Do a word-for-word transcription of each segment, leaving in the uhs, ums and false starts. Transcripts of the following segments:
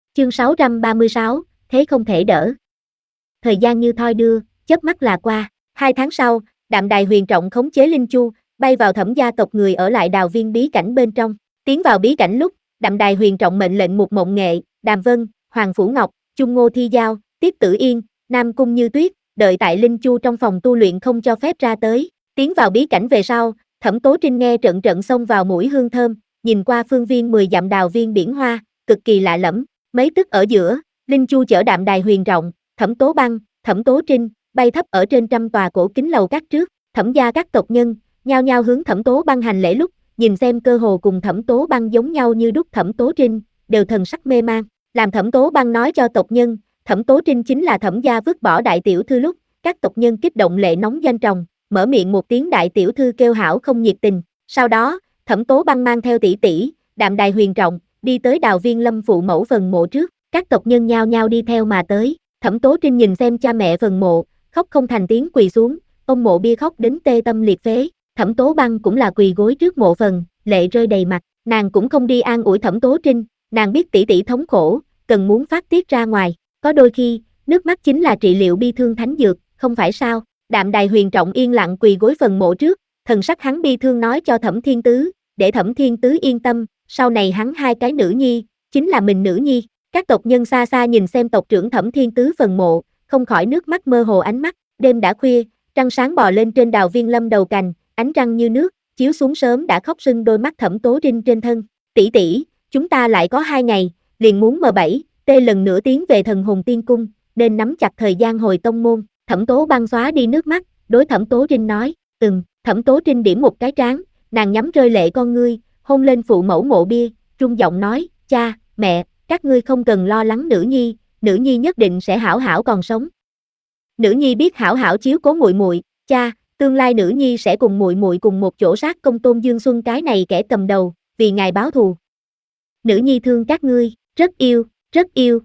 Chương sáu trăm ba mươi sáu, thế không thể đỡ. Thời gian như thoi đưa, chớp mắt là qua. Hai tháng sau, Đạm Đài Huyền Trọng khống chế Linh Chu, bay vào Thẩm gia tộc người ở lại Đào Viên bí cảnh bên trong. Tiến vào bí cảnh lúc, Đạm Đài Huyền Trọng mệnh lệnh Mục Mộng Nghệ, Đàm Vân, Hoàng Phủ Ngọc, Chung Ngô Thi Giao, Tiếp Tử Yên, Nam Cung Như Tuyết, đợi tại Linh Chu trong phòng tu luyện không cho phép ra tới. Tiến vào bí cảnh về sau, Thẩm Tố Trinh nghe trận trận xông vào mũi hương thơm, nhìn qua phương viên mười dặm đào viên biển hoa, cực kỳ lạ lẫm. Mấy tức ở giữa, Linh Chu chở Đạm Đài Huyền Trọng, Thẩm Tố Băng, Thẩm Tố Trinh, bay thấp ở trên trăm tòa cổ kính lầu các trước. Thẩm gia các tộc nhân, nhao nhao hướng Thẩm Tố Băng hành lễ lúc, nhìn xem cơ hồ cùng Thẩm Tố Băng giống nhau như đúc Thẩm Tố Trinh, đều thần sắc mê man. Làm Thẩm Tố Băng nói cho tộc nhân, Thẩm Tố Trinh chính là Thẩm gia vứt bỏ đại tiểu thư lúc, các tộc nhân kích động lệ nóng doanh tròng, mở miệng một tiếng đại tiểu thư kêu hảo không nhiệt tình. Sau đó, Thẩm Tố Băng mang theo tỷ tỷ, Đạm Đài Huyền Trọng, đi tới Đào Viên Lâm phụ mẫu phần mộ trước, các tộc nhân nhao nhao đi theo mà tới. Thẩm Tố Trinh nhìn xem cha mẹ phần mộ, khóc không thành tiếng quỳ xuống, ông mộ bia khóc đến tê tâm liệt phế. Thẩm Tố Băng cũng là quỳ gối trước mộ phần, lệ rơi đầy mặt, nàng cũng không đi an ủi Thẩm Tố Trinh, nàng biết tỷ tỷ thống khổ, cần muốn phát tiết ra ngoài, có đôi khi, nước mắt chính là trị liệu bi thương thánh dược, không phải sao? Đạm Đài Huyền Trọng yên lặng quỳ gối phần mộ trước, thần sắc hắn bi thương nói cho Thẩm Thiên Tứ, để Thẩm Thiên Tứ yên tâm, sau này hắn hai cái nữ nhi, chính là mình nữ nhi. Các tộc nhân xa xa nhìn xem tộc trưởng Thẩm Thiên Tứ phần mộ, không khỏi nước mắt mơ hồ ánh mắt. Đêm đã khuya, trăng sáng bò lên trên Đào Viên Lâm đầu cành, ánh trăng như nước, chiếu xuống sớm đã khóc sưng đôi mắt Thẩm Tố Trinh trên thân. Tỷ tỷ, chúng ta lại có hai ngày, liền muốn mười bảy, tê lần nữa tiến về Thần Hồn Tiên Cung, nên nắm chặt thời gian hồi tông môn. Thẩm Tố Băng xóa đi nước mắt, đối Thẩm Tố Trinh nói, ừm. Thẩm Tố Trinh điểm một cái trán, nàng nhắm rơi lệ con ngươi, hôn lên phụ mẫu mộ bia, trung giọng nói, cha, mẹ, các ngươi không cần lo lắng nữ nhi, nữ nhi nhất định sẽ hảo hảo còn sống. Nữ nhi biết hảo hảo chiếu cố muội muội, cha, tương lai nữ nhi sẽ cùng muội muội cùng một chỗ sát công Tôn Dương Xuân cái này kẻ cầm đầu, vì ngài báo thù. Nữ nhi thương các ngươi, rất yêu, rất yêu.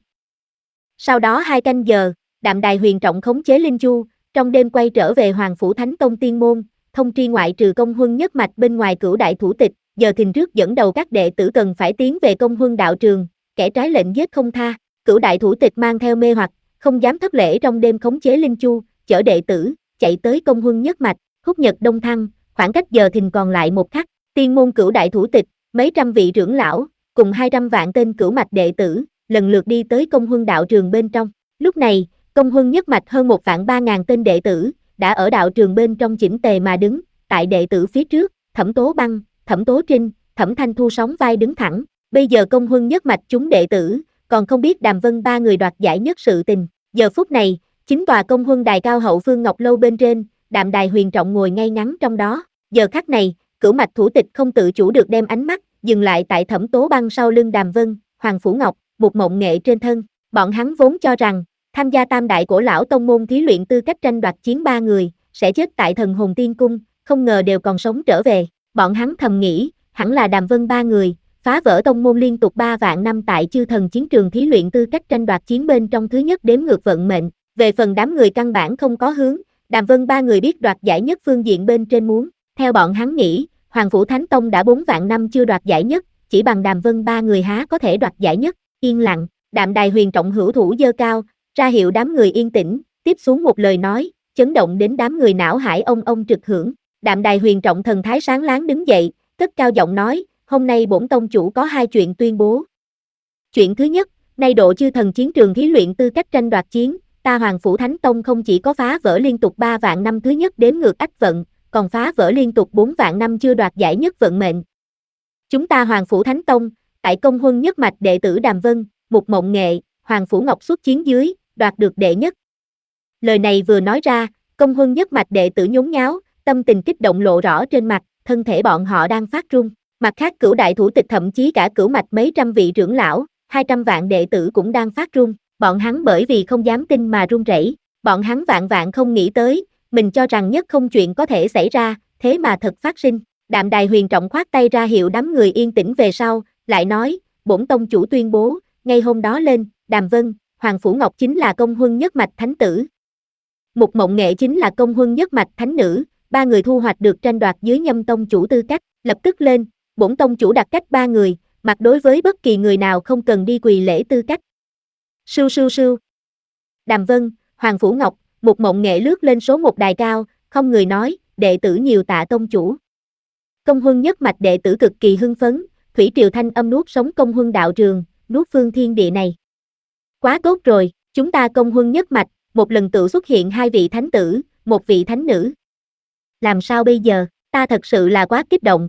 Sau đó hai canh giờ, Đạm Đài Huyền Trọng khống chế Linh Chu, trong đêm quay trở về Hoàng Phủ Thánh Tông Tiên Môn, thông tri ngoại trừ Công Huân nhất mạch bên ngoài Cửu đại thủ tịch, giờ thìn trước dẫn đầu các đệ tử cần phải tiến về Công Huân đạo trường, kẻ trái lệnh giết không tha. Cửu đại thủ tịch mang theo mê hoặc, không dám thất lễ trong đêm khống chế Linh Chu, chở đệ tử, chạy tới Công Huân nhất mạch, Húc Nhật Đông Thăng, khoảng cách giờ thìn còn lại một khắc. Tiên môn Cửu đại thủ tịch, mấy trăm vị trưởng lão, cùng hai trăm vạn tên cửu mạch đệ tử, lần lượt đi tới Công Huân đạo trường bên trong. Lúc này, Công Huân nhất mạch hơn một vạn ba ngàn tên đệ tử, đã ở đạo trường bên trong chỉnh tề mà đứng, tại đệ tử phía trước, Thẩm Tố Băng, Thẩm Tố Trinh, Thẩm Thanh Thu sóng vai đứng thẳng. Bây giờ Công Huân nhất mạch chúng đệ tử, còn không biết Đàm Vân ba người đoạt giải nhất sự tình. Giờ phút này, chính tòa Công Huân đài cao hậu phương ngọc lâu bên trên, Đạm Đài Huyền Trọng ngồi ngay ngắn trong đó. Giờ khắc này, cửu mạch thủ tịch không tự chủ được đem ánh mắt dừng lại tại Thẩm Tố Băng sau lưng Đàm Vân, Hoàng Phủ Ngọc, Mục Mộng Nghệ trên thân. Bọn hắn vốn cho rằng, tham gia tam đại cổ lão tông môn thí luyện tư cách tranh đoạt chiến ba người, sẽ chết tại Thần Hồn Tiên Cung, không ngờ đều còn sống trở về. Bọn hắn thầm nghĩ, hẳn là Đàm Vân ba người, phá vỡ tông môn liên tục ba vạn năm tại chư thần chiến trường thí luyện tư cách tranh đoạt chiến bên trong thứ nhất đếm ngược vận mệnh. Về phần đám người căn bản không có hướng, Đàm Vân ba người biết đoạt giải nhất phương diện bên trên muốn. Theo bọn hắn nghĩ, Hoàng Phủ Thánh Tông đã bốn vạn năm chưa đoạt giải nhất, chỉ bằng Đàm Vân ba người há có thể đoạt giải nhất. Yên lặng, Đạm Đài Huyền Trọng hữu thủ giơ cao, ra hiệu đám người yên tĩnh, tiếp xuống một lời nói, chấn động đến đám người não hải ông ông trực hưởng. Đạm Đài Huyền Trọng thần thái sáng láng đứng dậy, cất cao giọng nói, hôm nay bổn tông chủ có hai chuyện tuyên bố. Chuyện thứ nhất, nay độ chư thần chiến trường thí luyện tư cách tranh đoạt chiến, ta Hoàng Phủ Thánh Tông không chỉ có phá vỡ liên tục ba vạn năm thứ nhất đếm ngược ách vận, còn phá vỡ liên tục bốn vạn năm chưa đoạt giải nhất vận mệnh. Chúng ta Hoàng Phủ Thánh Tông, tại Công Huân nhất mạch đệ tử Đàm Vân, Mục Mộng Nghệ, Hoàng Phủ Ngọc xuất chiến dưới, đoạt được đệ nhất. Lời này vừa nói ra, Công Huân nhất mạch đệ tử nhốn nháo, tâm tình kích động lộ rõ trên mặt, thân thể bọn họ đang phát run. Mặt khác cửu đại thủ tịch thậm chí cả cửu mạch mấy trăm vị trưởng lão, hai trăm vạn đệ tử cũng đang phát run. Bọn hắn bởi vì không dám tin mà run rẩy. Bọn hắn vạn vạn không nghĩ tới, mình cho rằng nhất không chuyện có thể xảy ra, thế mà thật phát sinh. Đạm Đài Huyền Trọng khoát tay ra hiệu đám người yên tĩnh về sau, lại nói, bổn tông chủ tuyên bố, ngay hôm đó lên, Đàm Vân, Hoàng Phủ Ngọc chính là Công Huân nhất mạch thánh tử. Mục Mộng Nghệ chính là Công Huân nhất mạch thánh nữ, ba người thu hoạch được tranh đoạt dưới Nhâm tông chủ tư cách, lập tức lên, bổn tông chủ đặt cách ba người, mặc đối với bất kỳ người nào không cần đi quỳ lễ tư cách. Sưu sưu sưu. Đàm Vân, Hoàng Phủ Ngọc, một mộng nghệ lướt lên số một đài cao, không người nói, đệ tử nhiều tạ tông chủ. Công huân nhất mạch đệ tử cực kỳ hưng phấn, thủy triều thanh âm nuốt sống công huân đạo trường, nuốt phương thiên địa này. Quá tốt rồi, chúng ta công huân nhất mạch, một lần tự xuất hiện hai vị thánh tử, một vị thánh nữ. Làm sao bây giờ, ta thật sự là quá kích động.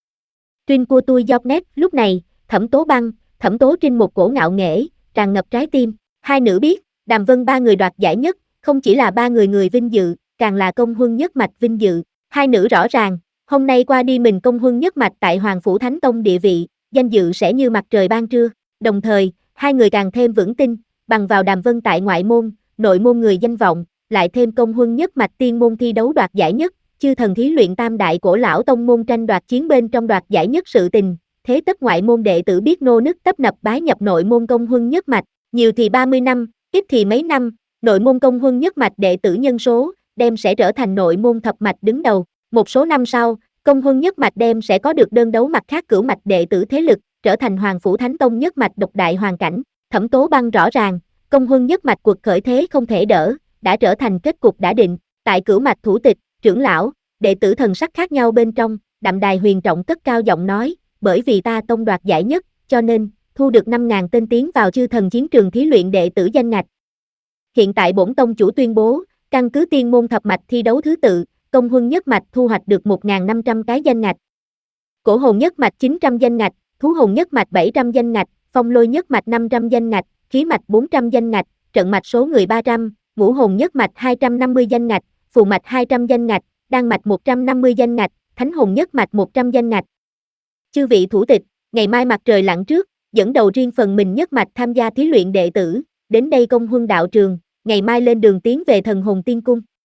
Trinh của tôi dọc nét, lúc này, Thẩm Tố Băng, Thẩm Tố Trinh một cổ ngạo nghễ, tràn ngập trái tim. Hai nữ biết, Đàm Vân ba người đoạt giải nhất, không chỉ là ba người người vinh dự, càng là công huân nhất mạch vinh dự. Hai nữ rõ ràng, hôm nay qua đi mình công huân nhất mạch tại Hoàng Phủ Thánh Tông địa vị, danh dự sẽ như mặt trời ban trưa. Đồng thời, hai người càng thêm vững tin, bằng vào Đàm Vân tại ngoại môn, nội môn người danh vọng, lại thêm công huân nhất mạch tiên môn thi đấu đoạt giải nhất, chư thần thí luyện tam đại cổ lão tông môn tranh đoạt chiến bên trong đoạt giải nhất sự tình, thế tất ngoại môn đệ tử biết nô nức tấp nập bái nhập nội môn công huân nhất mạch, nhiều thì ba mươi năm, ít thì mấy năm, nội môn công huân nhất mạch đệ tử nhân số, đem sẽ trở thành nội môn thập mạch đứng đầu, một số năm sau, công huân nhất mạch đem sẽ có được đơn đấu mặt khác cửu mạch đệ tử thế lực, trở thành Hoàng Phủ Thánh Tông nhất mạch độc đại hoàn cảnh. Thẩm Tố Băng rõ ràng, công huân nhất mạch cuộc khởi thế không thể đỡ, đã trở thành kết cục đã định, tại cửu mạch thủ tịch, trưởng lão, đệ tử thần sắc khác nhau bên trong, Đạm Đài Huyền Trọng cất cao giọng nói, bởi vì ta tông đoạt giải nhất, cho nên, thu được năm nghìn tên tiến vào chư thần chiến trường thí luyện đệ tử danh ngạch. Hiện tại bổn tông chủ tuyên bố, căn cứ tiên môn thập mạch thi đấu thứ tự, công huân nhất mạch thu hoạch được một nghìn năm trăm cái danh ngạch. Cổ hồn nhất mạch chín trăm danh ngạch, thú hồn nhất mạch bảy trăm danh ngạch, phong lôi nhất mạch năm trăm danh ngạch, khí mạch bốn trăm danh ngạch, trận mạch số người ba trăm, ngũ hồn nhất mạch hai trăm năm mươi danh ngạch, phù mạch hai trăm danh ngạch, đan mạch một trăm năm mươi danh ngạch, thánh hồn nhất mạch một trăm danh ngạch. Chư vị thủ tịch, ngày mai mặt trời lặn trước, dẫn đầu riêng phần mình nhất mạch tham gia thí luyện đệ tử, đến đây công huân đạo trường, ngày mai lên đường tiến về thần hồn tiên cung.